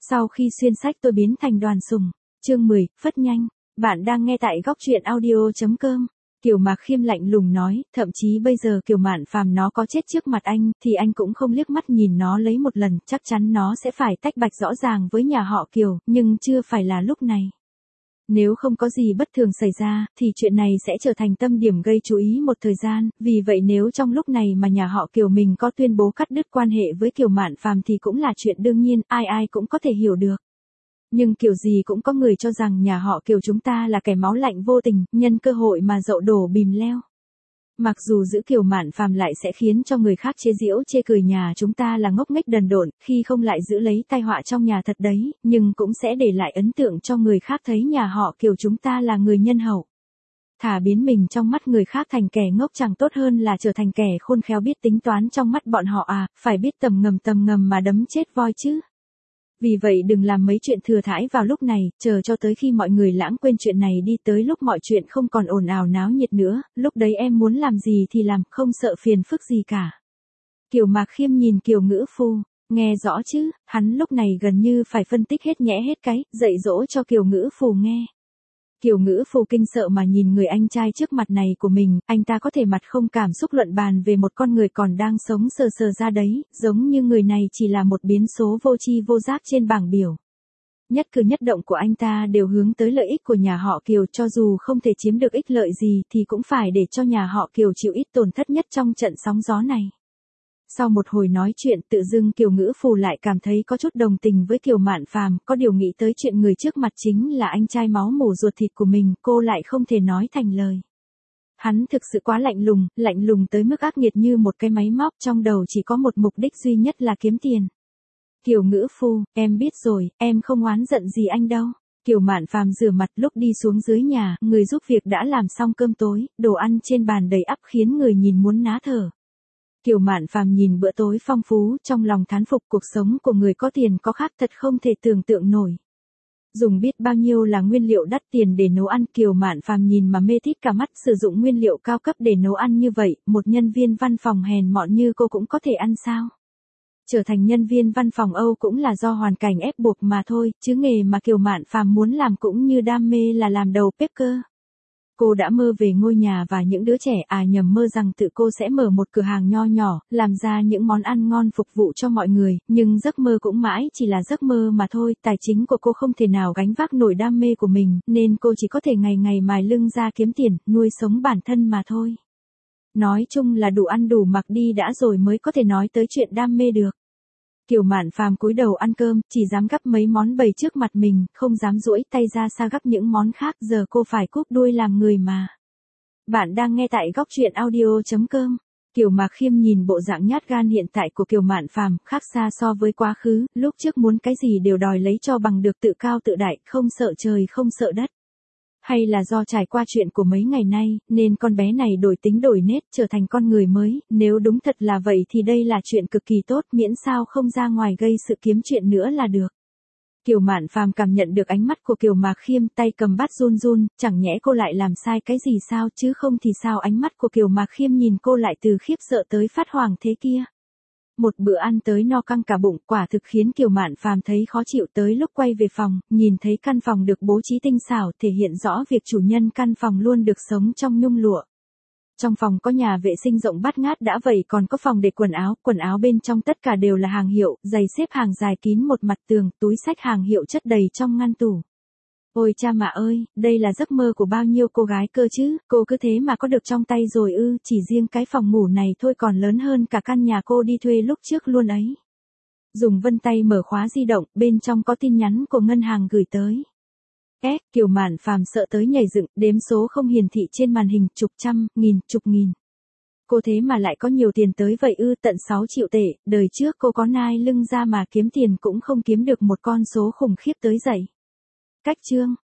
Sau khi xuyên sách tôi biến thành đoàn sùng. Chương 10, phất nhanh. Bạn đang nghe tại góc truyện audio.com. Kiều Mạc Khiêm lạnh lùng nói, thậm chí bây giờ Kiều Mạn Phàm nó có chết trước mặt anh, thì anh cũng không liếc mắt nhìn nó lấy một lần, chắc chắn nó sẽ phải tách bạch rõ ràng với nhà họ Kiều, nhưng chưa phải là lúc này. Nếu không có gì bất thường xảy ra, thì chuyện này sẽ trở thành tâm điểm gây chú ý một thời gian, vì vậy nếu trong lúc này mà nhà họ Kiều mình có tuyên bố cắt đứt quan hệ với Kiều Mạn Phàm thì cũng là chuyện đương nhiên, ai ai cũng có thể hiểu được. Nhưng kiểu gì cũng có người cho rằng nhà họ Kiều chúng ta là kẻ máu lạnh vô tình, nhân cơ hội mà dậu đổ bìm leo. Mặc dù giữ Kiều Mạn Phàm lại sẽ khiến cho người khác chế giễu chê cười nhà chúng ta là ngốc nghếch đần độn, khi không lại giữ lấy tai họa trong nhà thật đấy, nhưng cũng sẽ để lại ấn tượng cho người khác thấy nhà họ Kiều chúng ta là người nhân hậu. Thà biến mình trong mắt người khác thành kẻ ngốc chẳng tốt hơn là trở thành kẻ khôn khéo biết tính toán trong mắt bọn họ à, phải biết tầm ngầm mà đấm chết voi chứ. Vì vậy đừng làm mấy chuyện thừa thãi vào lúc này, chờ cho tới khi mọi người lãng quên chuyện này đi, tới lúc mọi chuyện không còn ồn ào náo nhiệt nữa, lúc đấy em muốn làm gì thì làm, không sợ phiền phức gì cả. Kiều Mạc Khiêm nhìn Kiều Ngữ Phu, nghe rõ chứ, hắn lúc này gần như phải phân tích hết nhẽ hết cái, dạy dỗ cho Kiều Ngữ Phu nghe. Kiều Ngữ Phu kinh sợ mà nhìn người anh trai trước mặt này của mình, anh ta có thể mặt không cảm xúc luận bàn về một con người còn đang sống sờ sờ ra đấy, giống như người này chỉ là một biến số vô tri vô giác trên bảng biểu. Nhất cử nhất động của anh ta đều hướng tới lợi ích của nhà họ Kiều, cho dù không thể chiếm được ích lợi gì thì cũng phải để cho nhà họ Kiều chịu ít tổn thất nhất trong trận sóng gió này. Sau một hồi nói chuyện tự dưng Kiều Ngữ Phu lại cảm thấy có chút đồng tình với Kiều Mạn Phàm, có điều nghĩ tới chuyện người trước mặt chính là anh trai máu mủ ruột thịt của mình, cô lại không thể nói thành lời. Hắn thực sự quá lạnh lùng tới mức ác nghiệt như một cái máy móc, trong đầu chỉ có một mục đích duy nhất là kiếm tiền. Kiều Ngữ Phu, em biết rồi, em không oán giận gì anh đâu. Kiều Mạn Phàm rửa mặt lúc đi xuống dưới nhà, người giúp việc đã làm xong cơm tối, đồ ăn trên bàn đầy ắp khiến người nhìn muốn ná thở. Kiều Mạn Phàm nhìn bữa tối phong phú, trong lòng thán phục cuộc sống của người có tiền có khác thật không thể tưởng tượng nổi. Dùng biết bao nhiêu là nguyên liệu đắt tiền để nấu ăn, Kiều Mạn Phàm nhìn mà mê tít cả mắt, sử dụng nguyên liệu cao cấp để nấu ăn như vậy, một nhân viên văn phòng hèn mọn như cô cũng có thể ăn sao? Trở thành nhân viên văn phòng Âu cũng là do hoàn cảnh ép buộc mà thôi, chứ nghề mà Kiều Mạn Phàm muốn làm cũng như đam mê là làm đầu bếp cơ. Cô đã mơ về ngôi nhà và những đứa trẻ, nhầm mơ rằng tự cô sẽ mở một cửa hàng nho nhỏ, làm ra những món ăn ngon phục vụ cho mọi người, nhưng giấc mơ cũng mãi chỉ là giấc mơ mà thôi, tài chính của cô không thể nào gánh vác nổi đam mê của mình, nên cô chỉ có thể ngày ngày mài lưng ra kiếm tiền, nuôi sống bản thân mà thôi. Nói chung là đủ ăn đủ mặc đi đã rồi mới có thể nói tới chuyện đam mê được. Kiều Mạn Phàm cúi đầu ăn cơm, chỉ dám gắp mấy món bày trước mặt mình, không dám duỗi tay ra xa gắp những món khác, giờ cô phải cúp đuôi làm người mà. Bạn đang nghe tại góc truyện audio.com. Kiều Mạc Khiêm nhìn bộ dạng nhát gan hiện tại của Kiều Mạn Phàm, khác xa so với quá khứ, lúc trước muốn cái gì đều đòi lấy cho bằng được, tự cao tự đại, không sợ trời không sợ đất. Hay là do trải qua chuyện của mấy ngày nay, nên con bé này đổi tính đổi nết, trở thành con người mới, nếu đúng thật là vậy thì đây là chuyện cực kỳ tốt, miễn sao không ra ngoài gây sự kiếm chuyện nữa là được. Kiều Mạn Phàm cảm nhận được ánh mắt của Kiều Mạc Khiêm, tay cầm bát run run, chẳng nhẽ cô lại làm sai cái gì sao, chứ không thì sao ánh mắt của Kiều Mạc Khiêm nhìn cô lại từ khiếp sợ tới phát hoảng thế kia. Một bữa ăn tới no căng cả bụng, quả thực khiến Kiều Mạn Phàm thấy khó chịu, tới lúc quay về phòng, nhìn thấy căn phòng được bố trí tinh xảo, thể hiện rõ việc chủ nhân căn phòng luôn được sống trong nhung lụa. Trong phòng có nhà vệ sinh rộng bát ngát đã vậy còn có phòng để quần áo bên trong tất cả đều là hàng hiệu, giày xếp hàng dài kín một mặt tường, túi xách hàng hiệu chất đầy trong ngăn tủ. Ôi cha mạ ơi, đây là giấc mơ của bao nhiêu cô gái cơ chứ, cô cứ thế mà có được trong tay rồi ư, chỉ riêng cái phòng ngủ này thôi còn lớn hơn cả căn nhà cô đi thuê lúc trước luôn ấy. Dùng vân tay mở khóa di động, bên trong có tin nhắn của ngân hàng gửi tới. Kiều Mạn Phàm sợ tới nhảy dựng, đếm số không hiển thị trên màn hình, chục trăm, chục nghìn. Cô thế mà lại có nhiều tiền tới vậy ư, tận 6 triệu tệ, đời trước cô có nai lưng ra mà kiếm tiền cũng không kiếm được một con số khủng khiếp tới vậy. Cách chương.